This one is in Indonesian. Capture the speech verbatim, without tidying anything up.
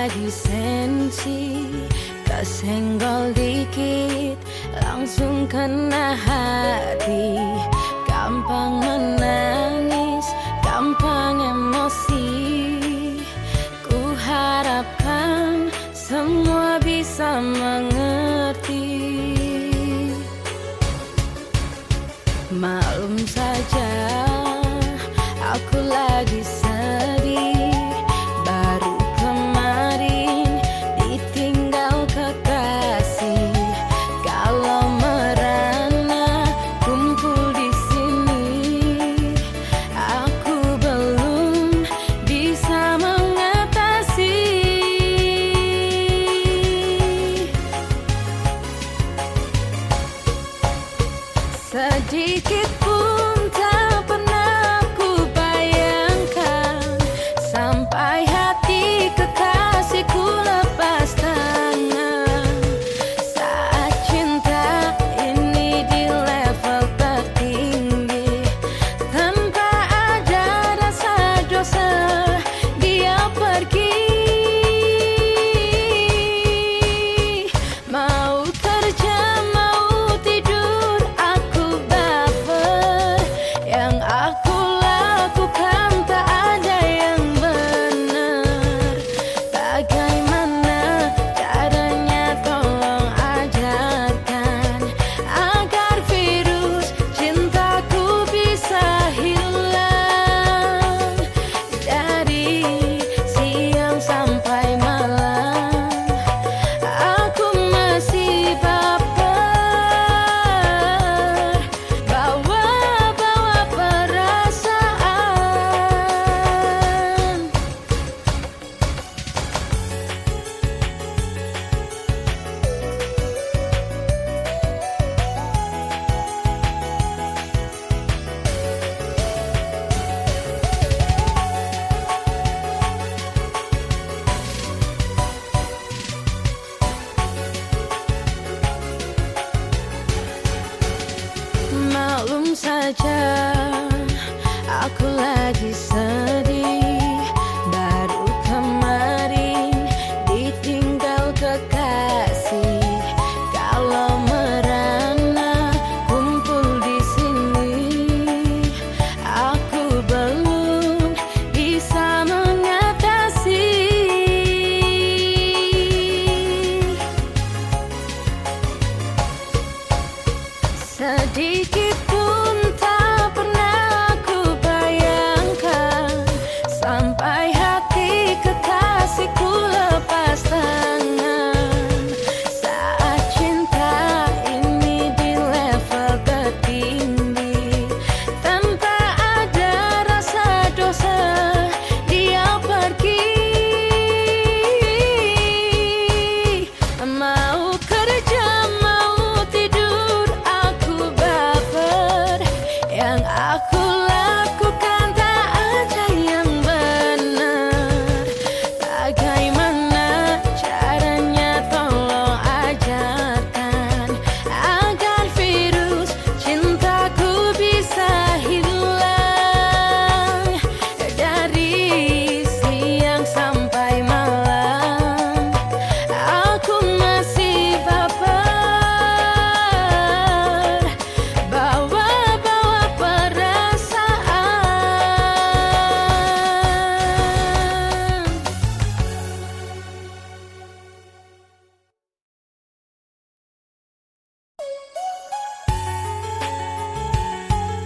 lagi sensi, kesenggol dikit langsung kena hati. Gampang menangis, gampang emosi. Ku harapkan semua bisa mengerti. Maklum saja, aku lagi sedih. Baru kemarin ditinggal kekasih. Kalau merana kumpul di sini, aku belum bisa mengatasi. Sedikit pun tak pernah ku bayangkan sampai hati kekasihku lepas tangan. Saat cinta ini di level tertinggi, tanpa ada rasa dosa dia pergi. Mau kerja, mau tidur, aku baper. Yang aku lakukan tak ada yang benar. Bagaimana caranya, tolong ajarkan agar virus cintaku bisa hilang. Dari siang sampai malam aku masih baper, bawa-bawa perasaan. Maklum saja, aku lagi sedih.